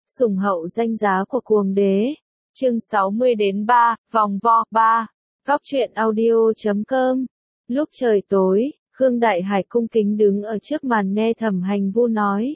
Sủng hậu danh giá của cuồng đế. Chương 60-3, vòng vo 3. Góc truyện audio.com. Lúc trời tối, Khương Đại Hải cung kính đứng ở trước màn nghe Thẩm Hành Vu nói.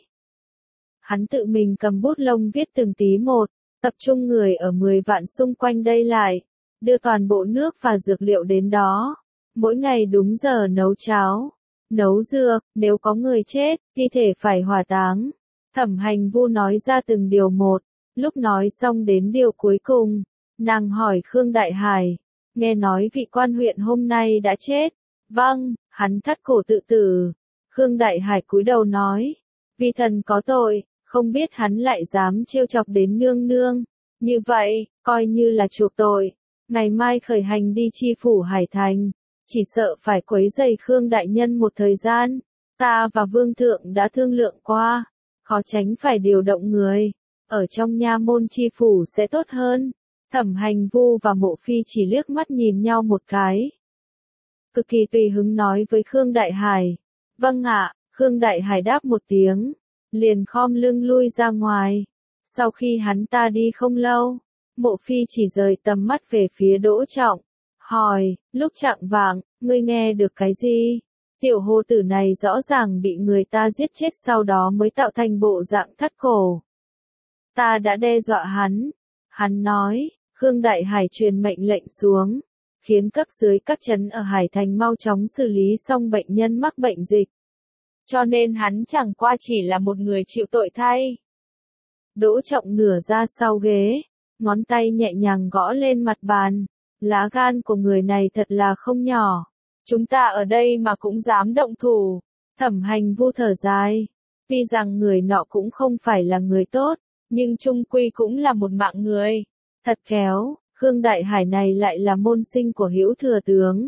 Hắn tự mình cầm bút lông viết từng tí một, tập trung người ở 10 vạn xung quanh đây lại, đưa toàn bộ nước và dược liệu đến đó. Mỗi ngày đúng giờ nấu cháo, nấu dược, nếu có người chết, thi thể phải hỏa táng. Thẩm Hành Vu nói ra từng điều một, lúc nói xong đến điều cuối cùng, nàng hỏi Khương Đại Hải, nghe nói vị quan huyện hôm nay đã chết. Vâng, hắn thắt cổ tự tử. Khương Đại Hải cúi đầu nói, vì thần có tội, không biết hắn lại dám trêu chọc đến nương nương. Như vậy, coi như là chuộc tội. Ngày mai khởi hành đi chi phủ Hải Thành, chỉ sợ phải quấy rầy Khương đại nhân một thời gian. Ta và vương thượng đã thương lượng qua, khó tránh phải điều động người, ở trong nha môn chi phủ sẽ tốt hơn. Thẩm Hành Vu và Mộ Phi chỉ liếc mắt nhìn nhau một cái. Cực kỳ tùy hứng nói với Khương Đại Hải. Vâng ạ, Khương Đại Hải đáp một tiếng, liền khom lưng lui ra ngoài. Sau khi hắn ta đi không lâu, Mộ Phi chỉ rời tầm mắt về phía Đỗ Trọng, hỏi, lúc chạng vạng, ngươi nghe được cái gì? Tiểu hồ tử này rõ ràng bị người ta giết chết sau đó mới tạo thành bộ dạng thắt cổ. Ta đã đe dọa hắn. Hắn nói, Khương Đại Hải truyền mệnh lệnh xuống, khiến cấp dưới các trấn ở Hải Thành mau chóng xử lý xong bệnh nhân mắc bệnh dịch. Cho nên hắn chẳng qua chỉ là một người chịu tội thay. Đỗ Trọng nửa ra sau ghế, ngón tay nhẹ nhàng gõ lên mặt bàn. Lá gan của người này thật là không nhỏ. Chúng ta ở đây mà cũng dám động thủ. Thẩm Hành Vu thở dài. Tuy rằng người nọ cũng không phải là người tốt, nhưng chung quy cũng là một mạng người. Thật khéo, Khương Đại Hải này lại là môn sinh của Hữu Thừa Tướng.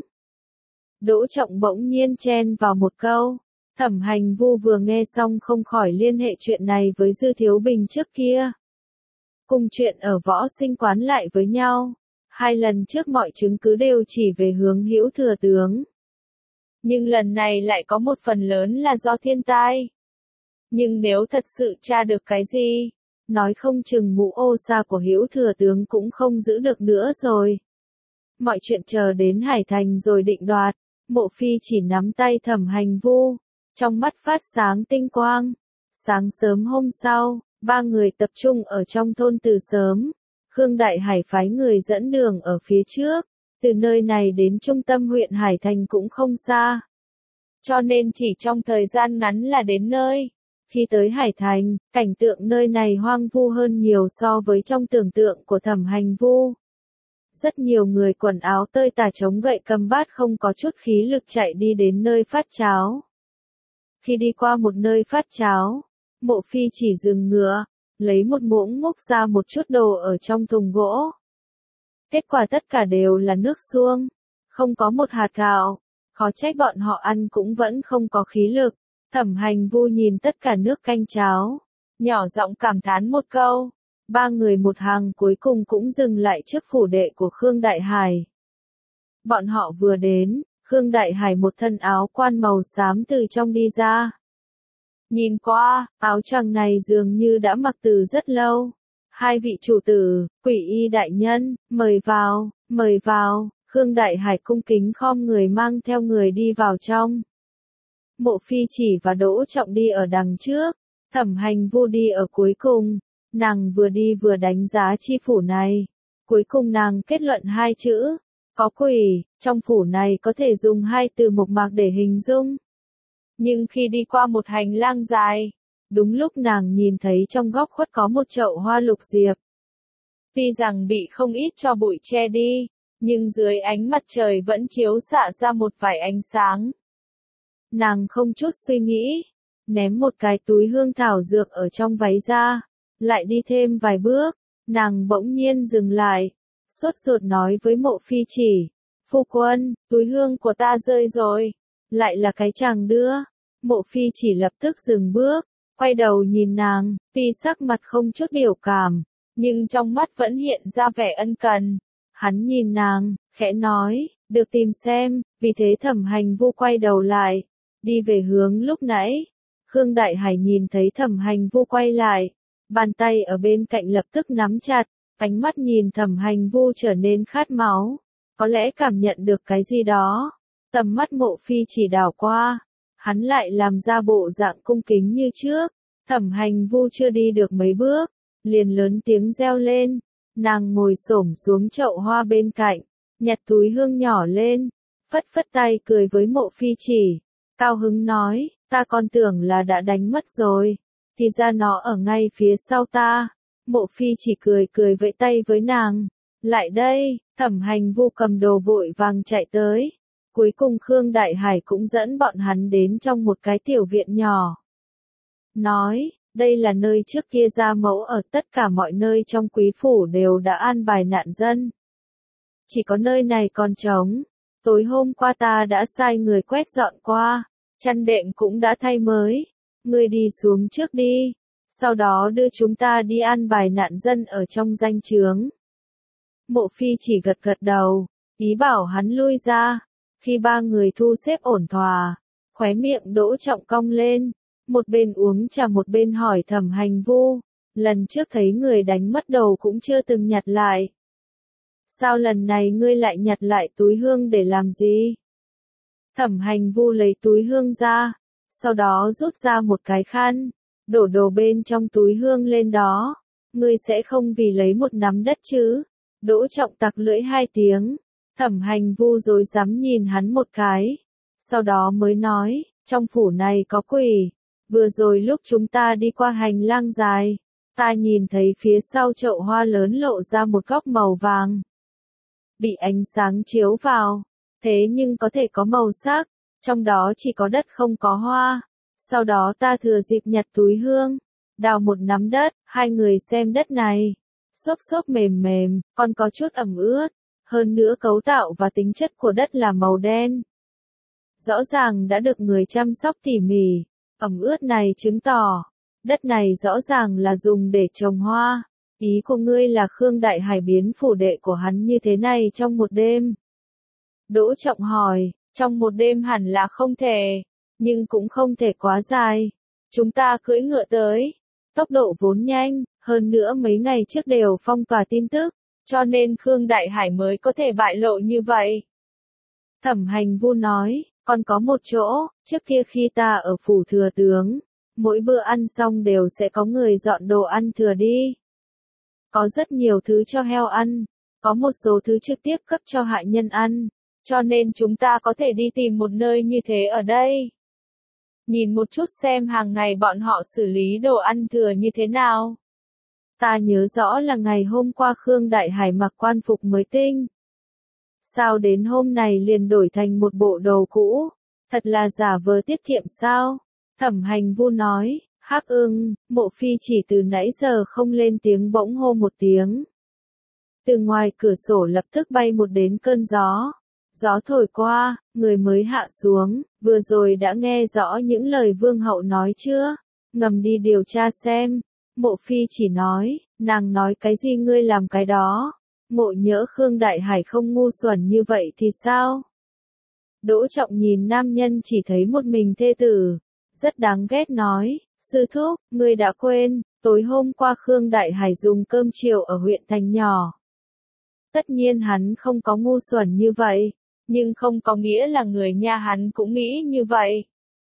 Đỗ Trọng bỗng nhiên chen vào một câu. Thẩm Hành Vu vừa nghe xong không khỏi liên hệ chuyện này với Dư Thiếu Bình trước kia. Cùng chuyện ở Võ Sinh Quán lại với nhau. 2 lần trước mọi chứng cứ đều chỉ về hướng Hữu Thừa Tướng. Nhưng lần này lại có một phần lớn là do thiên tai. Nhưng nếu thật sự tra được cái gì, nói không chừng mũ ô sa của Hữu Thừa Tướng cũng không giữ được nữa rồi. Mọi chuyện chờ đến Hải Thành rồi định đoạt. Mộ Phi chỉ nắm tay Thẩm Hành Vu, trong mắt phát sáng tinh quang. Sáng sớm hôm sau, 3 người tập trung ở trong thôn từ sớm. Khương Đại Hải phái người dẫn đường ở phía trước, từ nơi này đến trung tâm huyện Hải Thành cũng không xa. Cho nên chỉ trong thời gian ngắn là đến nơi. Khi tới Hải Thành, cảnh tượng nơi này hoang vu hơn nhiều so với trong tưởng tượng của Thẩm Hành Vu. Rất nhiều người quần áo tơi tả chống gậy cầm bát không có chút khí lực chạy đi đến nơi phát cháo. Khi đi qua một nơi phát cháo, Mộ Phi chỉ dừng ngựa, lấy một muỗng múc ra một chút đồ ở trong thùng gỗ. Kết quả tất cả đều là nước suông, không có một hạt gạo, khó trách bọn họ ăn cũng vẫn không có khí lực. Thẩm Hành Vu nhìn tất cả nước canh cháo, nhỏ giọng cảm thán một câu. 3 người một hàng cuối cùng cũng dừng lại trước phủ đệ của Khương Đại Hải. Bọn họ vừa đến, Khương Đại Hải một thân áo quan màu xám từ trong đi ra. Nhìn qua, áo choàng này dường như đã mặc từ rất lâu. 2 vị chủ tử, Quỷ Y đại nhân, mời vào, mời vào. Khương Đại Hải cung kính khom người mang theo người đi vào trong. Mộ Phi chỉ và Đỗ Trọng đi ở đằng trước, Thẩm Hành Vu đi ở cuối cùng. Nàng vừa đi vừa đánh giá chi phủ này. Cuối cùng nàng kết luận 2 chữ, có quỷ. Trong phủ này có thể dùng 2 từ mộc mạc để hình dung. Nhưng khi đi qua một hành lang dài, đúng lúc nàng nhìn thấy trong góc khuất có một chậu hoa lục diệp. Tuy rằng bị không ít tro bụi che đi, nhưng dưới ánh mặt trời vẫn chiếu xạ ra một vài ánh sáng. Nàng không chút suy nghĩ, ném một cái túi hương thảo dược ở trong váy ra, lại đi thêm vài bước, nàng bỗng nhiên dừng lại, sốt ruột nói với Mộ Phi chỉ, phu quân, túi hương của ta rơi rồi. Lại là cái chàng đưa. Mộ Phi chỉ lập tức dừng bước, quay đầu nhìn nàng, tuy sắc mặt không chút biểu cảm, nhưng trong mắt vẫn hiện ra vẻ ân cần. Hắn nhìn nàng, khẽ nói, được tìm xem, vì thế Thẩm Hành Vu quay đầu lại, đi về hướng lúc nãy. Khương Đại Hải nhìn thấy Thẩm Hành Vu quay lại, Bàn tay ở bên cạnh lập tức nắm chặt, ánh mắt nhìn Thẩm Hành Vu trở nên khát máu. Có lẽ cảm nhận được cái gì đó. Tầm mắt Mộ Phi chỉ đảo qua. Hắn lại làm ra bộ dạng cung kính như trước. Thẩm Hành Vu chưa đi được mấy bước, liền lớn tiếng reo lên. Nàng ngồi xổm xuống chậu hoa bên cạnh, nhặt túi hương nhỏ lên, phất phất tay cười với Mộ Phi chỉ. Cao hứng nói, ta còn tưởng là đã đánh mất rồi, thì ra nó ở ngay phía sau ta. Mộ Phi chỉ cười cười vẫy tay với nàng. Lại đây, Thẩm Hành Vu cầm đồ vội vàng chạy tới. Cuối cùng Khương Đại Hải cũng dẫn bọn hắn đến trong một cái tiểu viện nhỏ. Nói, đây là nơi trước kia gia mẫu ở, tất cả mọi nơi trong quý phủ đều đã an bài nạn dân. Chỉ có nơi này còn trống. Tối hôm qua ta đã sai người quét dọn qua, chăn đệm cũng đã thay mới. Ngươi đi xuống trước đi, sau đó đưa chúng ta đi an bài nạn dân ở trong danh chướng. Mộ Phi chỉ gật gật đầu, ý bảo hắn lui ra. Khi ba người thu xếp ổn thỏa, khóe miệng Đỗ Trọng cong lên, một bên uống trà một bên hỏi Thẩm Hành Vu, lần trước thấy người đánh mất đầu cũng chưa từng nhặt lại. Sao lần này ngươi lại nhặt lại túi hương để làm gì? Thẩm Hành Vu lấy túi hương ra, sau đó rút ra một cái khăn, đổ đồ bên trong túi hương lên đó. Ngươi sẽ không vì lấy một nắm đất chứ? Đỗ Trọng tặc lưỡi 2 tiếng. Thẩm Hành Vu rồi dám nhìn hắn một cái. Sau đó mới nói, trong phủ này có quỷ. Vừa rồi lúc chúng ta đi qua hành lang dài, ta nhìn thấy phía sau chậu hoa lớn lộ ra một góc màu vàng. Bị ánh sáng chiếu vào, thế nhưng có thể có màu sắc, trong đó chỉ có đất không có hoa. Sau đó ta thừa dịp nhặt túi hương, đào một nắm đất, hai người xem đất này. Xốp xốp mềm mềm, còn có chút ẩm ướt. Hơn nữa cấu tạo và tính chất của đất là màu đen. Rõ ràng đã được người chăm sóc tỉ mỉ. Ẩm ướt này chứng tỏ, đất này rõ ràng là dùng để trồng hoa. Ý của ngươi là Khương Đại Hải biến phủ đệ của hắn như thế này trong một đêm? Đỗ Trọng hỏi, trong một đêm hẳn là không thể, nhưng cũng không thể quá dài. Chúng ta cưỡi ngựa tới, tốc độ vốn nhanh, hơn nữa mấy ngày trước đều phong tỏa tin tức, cho nên Khương Đại Hải mới có thể bại lộ như vậy. Thẩm Hành Vu nói, còn có một chỗ, trước kia khi ta ở phủ thừa tướng, mỗi bữa ăn xong đều sẽ có người dọn đồ ăn thừa đi. Có rất nhiều thứ cho heo ăn, có một số thứ trực tiếp cấp cho hạ nhân ăn, cho nên chúng ta có thể đi tìm một nơi như thế ở đây. Nhìn một chút xem hàng ngày bọn họ xử lý đồ ăn thừa như thế nào. Ta nhớ rõ là ngày hôm qua Khương Đại Hải mặc quan phục mới tinh. Sao đến hôm này liền đổi thành một bộ đồ cũ? Thật là giả vờ tiết kiệm sao? Thẩm Hành Vu nói, Hắc Ưng. Mộ Phi chỉ từ nãy giờ không lên tiếng bỗng hô một tiếng. Từ ngoài cửa sổ lập tức bay một đến cơn gió. Gió thổi qua, người mới hạ xuống, vừa rồi đã nghe rõ những lời Vương hậu nói chưa? Ngầm đi điều tra xem. Mộ Phi chỉ nói, nàng nói cái gì ngươi làm cái đó. Ngộ nhỡ Khương Đại Hải không ngu xuẩn như vậy thì sao? Đỗ Trọng nhìn nam nhân chỉ thấy một mình thê tử, rất đáng ghét nói, sư thúc, ngươi đã quên, tối hôm qua Khương Đại Hải dùng cơm chiều ở huyện thành nhỏ. Tất nhiên hắn không có ngu xuẩn như vậy, nhưng không có nghĩa là người nhà hắn cũng nghĩ như vậy.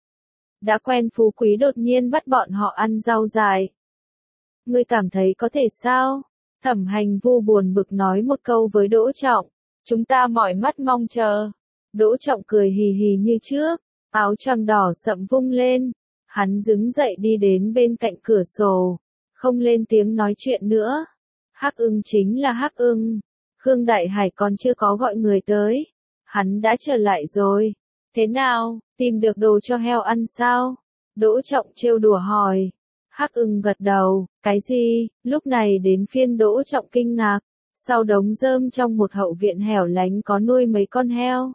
Đã quen phú quý đột nhiên bắt bọn họ ăn rau dại. Ngươi cảm thấy có thể sao? Thẩm Hành Vu buồn bực nói một câu với Đỗ Trọng. Chúng ta mỏi mắt mong chờ. Đỗ Trọng cười hì hì như trước, áo choàng đỏ sậm vung lên. Hắn đứng dậy đi đến bên cạnh cửa sổ, không lên tiếng nói chuyện nữa. Hắc Ưng chính là Hắc Ưng. Khương Đại Hải còn chưa có gọi người tới. Hắn đã trở lại rồi. Thế nào, tìm được đồ cho heo ăn sao? Đỗ Trọng trêu đùa hỏi. Hắc Ưng gật đầu, cái gì? Lúc này đến phiên Đỗ Trọng kinh ngạc. Sau đống rơm trong một hậu viện hẻo lánh có nuôi mấy con heo.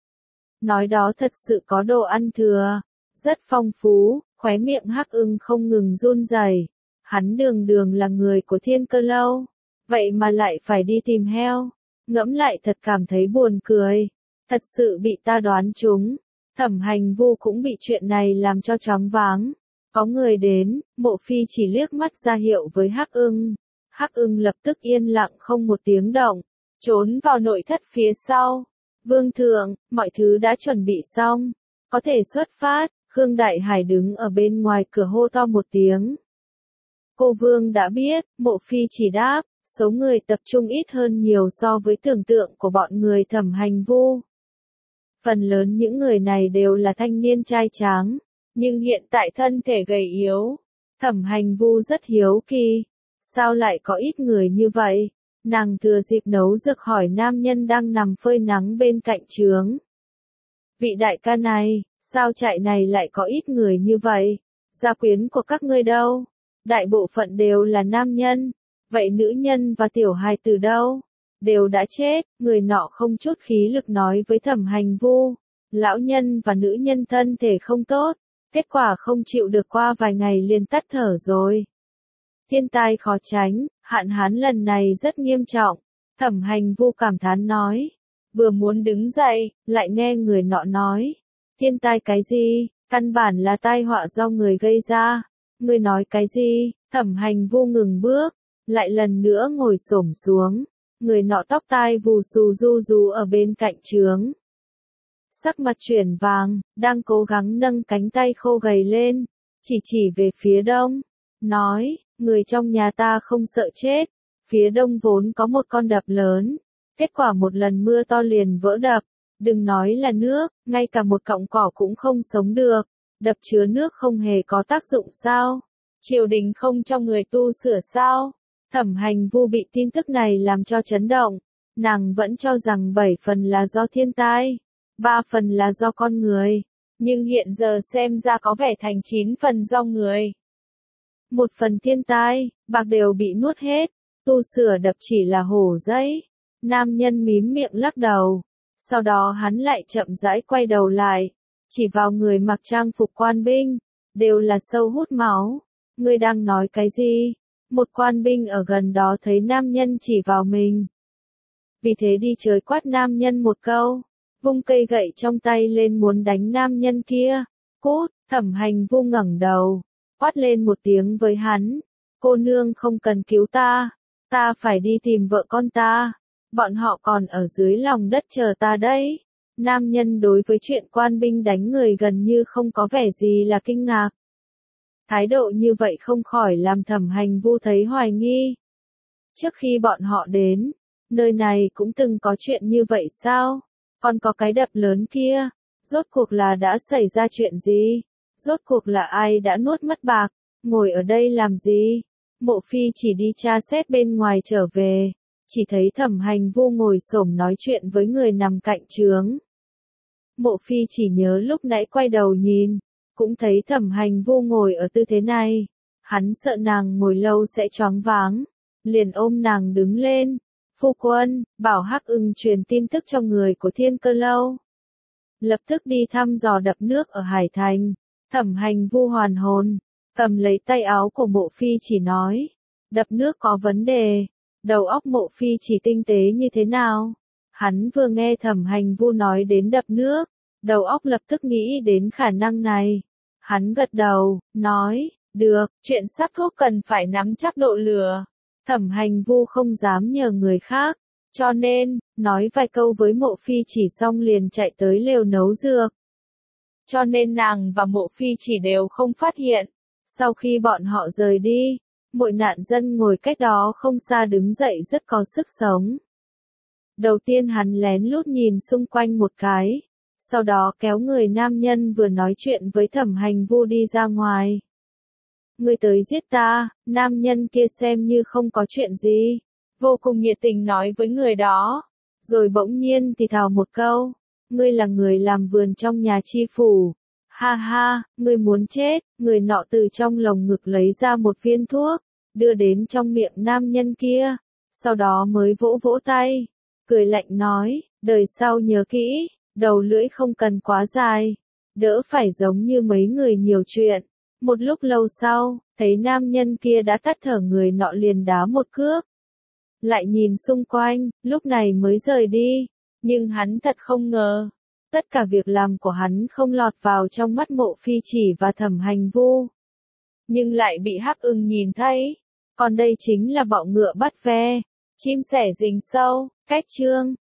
Nói đó thật sự có đồ ăn thừa, rất phong phú, khóe miệng Hắc Ưng không ngừng run rẩy. Hắn đường đường là người của Thiên Cơ Lâu, vậy mà lại phải đi tìm heo. Ngẫm lại thật cảm thấy buồn cười, thật sự bị ta đoán trúng. Thẩm Hành Vu cũng bị chuyện này làm cho choáng váng. Có người đến, Mộ Phi chỉ liếc mắt ra hiệu với Hắc Ưng. Hắc Ưng lập tức yên lặng không một tiếng động, trốn vào nội thất phía sau. Vương thượng, mọi thứ đã chuẩn bị xong, có thể xuất phát. Khương Đại Hải đứng ở bên ngoài cửa hô to một tiếng. Cô Vương đã biết, Mộ Phi chỉ đáp, số người tập trung ít hơn nhiều so với tưởng tượng của bọn người Thẩm Hành Vu. Phần lớn những người này đều là thanh niên trai tráng, nhưng hiện tại thân thể gầy yếu. Thẩm Hành Vu rất hiếu kỳ, sao lại có ít người như vậy? Nàng thừa dịp nấu dược hỏi nam nhân đang nằm phơi nắng bên cạnh trướng. Vị đại ca này, sao trại này lại có ít người như vậy? Gia quyến của các ngươi đâu? Đại bộ phận đều là nam nhân, vậy nữ nhân và tiểu hài từ đâu? Đều đã chết. Người nọ không chút khí lực nói với Thẩm Hành Vu. Lão nhân và nữ nhân thân thể không tốt, kết quả không chịu được qua vài ngày liền tắt thở rồi. Thiên tai khó tránh, hạn hán lần này rất nghiêm trọng. Thẩm Hành Vu cảm thán nói. Vừa muốn đứng dậy, lại nghe người nọ nói. Thiên tai cái gì? Căn bản là tai họa do người gây ra. Ngươi nói cái gì? Thẩm Hành Vu ngừng bước, lại lần nữa ngồi xổm xuống. Người nọ tóc tai vù xù du rú ở bên cạnh trướng. Sắc mặt chuyển vàng, đang cố gắng nâng cánh tay khô gầy lên, chỉ về phía đông, nói, người trong nhà ta không sợ chết. Phía đông vốn có một con đập lớn, kết quả một lần mưa to liền vỡ đập, đừng nói là nước, ngay cả một cọng cỏ cũng không sống được. Đập chứa nước không hề có tác dụng sao? Triều đình không cho người tu sửa sao? Thẩm Hành Vu bị tin tức này làm cho chấn động, nàng vẫn cho rằng 7 phần là do thiên tai, 3 phần là do con người, nhưng hiện giờ xem ra có vẻ thành 9 phần do người. 1 phần thiên tai, bạc đều bị nuốt hết, tu sửa đập chỉ là hổ giấy. Nam nhân mím miệng lắc đầu, sau đó hắn lại chậm rãi quay đầu lại, chỉ vào người mặc trang phục quan binh, đều là sâu hút máu. Ngươi đang nói cái gì? Một quan binh ở gần đó thấy nam nhân chỉ vào mình. Vì thế đi trời quát nam nhân một câu, vung cây gậy trong tay lên muốn đánh nam nhân kia. Cút. Thẩm Hành Vu ngẩng đầu, quát lên một tiếng với hắn. Cô nương không cần cứu ta, ta phải đi tìm vợ con ta. Bọn họ còn ở dưới lòng đất chờ ta đấy. Nam nhân đối với chuyện quan binh đánh người gần như không có vẻ gì là kinh ngạc. Thái độ như vậy không khỏi làm Thẩm Hành Vu thấy hoài nghi. Trước khi bọn họ đến, nơi này cũng từng có chuyện như vậy sao? Còn có cái đập lớn kia, rốt cuộc là đã xảy ra chuyện gì? Rốt cuộc là ai đã nuốt mất bạc, ngồi ở đây làm gì? Mộ Phi chỉ đi tra xét bên ngoài trở về, chỉ thấy Thẩm Hành Vu ngồi xổm nói chuyện với người nằm cạnh trướng. Mộ Phi chỉ nhớ lúc nãy quay đầu nhìn, cũng thấy Thẩm Hành Vu ngồi ở tư thế này. Hắn sợ nàng ngồi lâu sẽ choáng váng, liền ôm nàng đứng lên. Phu quân, bảo Hắc Ưng truyền tin tức cho người của Thiên Cơ Lâu. Lập tức đi thăm dò đập nước ở Hải Thành. Thẩm Hành Vu hoàn hồn, cầm lấy tay áo của Mộ Phi chỉ nói. Đập nước có vấn đề. Đầu óc Mộ Phi chỉ tinh tế như thế nào? Hắn vừa nghe Thẩm Hành Vu nói đến đập nước, đầu óc lập tức nghĩ đến khả năng này. Hắn gật đầu, nói, được, chuyện sắc thuốc cần phải nắm chắc độ lửa. Thẩm Hành Vu không dám nhờ người khác, cho nên, nói vài câu với Mộ Phi chỉ xong liền chạy tới lều nấu dược. Cho nên nàng và Mộ Phi chỉ đều không phát hiện. Sau khi bọn họ rời đi, mỗi nạn dân ngồi cách đó không xa đứng dậy rất có sức sống. Đầu tiên hắn lén lút nhìn xung quanh một cái, sau đó kéo người nam nhân vừa nói chuyện với Thẩm Hành Vu đi ra ngoài. Ngươi tới giết ta, nam nhân kia xem như không có chuyện gì, vô cùng nhiệt tình nói với người đó, rồi bỗng nhiên thì thào một câu, ngươi là người làm vườn trong nhà chi phủ. Ha ha, ngươi muốn chết. Người nọ từ trong lồng ngực lấy ra một viên thuốc, đưa đến trong miệng nam nhân kia, sau đó mới vỗ vỗ tay, cười lạnh nói, đời sau nhớ kỹ, đầu lưỡi không cần quá dài, đỡ phải giống như mấy người nhiều chuyện. Một lúc lâu sau, thấy nam nhân kia đã tắt thở, người nọ liền đá một cước. Lại nhìn xung quanh, lúc này mới rời đi, nhưng hắn thật không ngờ, tất cả việc làm của hắn không lọt vào trong mắt Mộ Phi chỉ và Thẩm Hành Vu. nhưng lại bị Hắc Ưng nhìn thấy. Còn đây chính là bọ ngựa bắt ve, chim sẻ rình sâu, cách chương.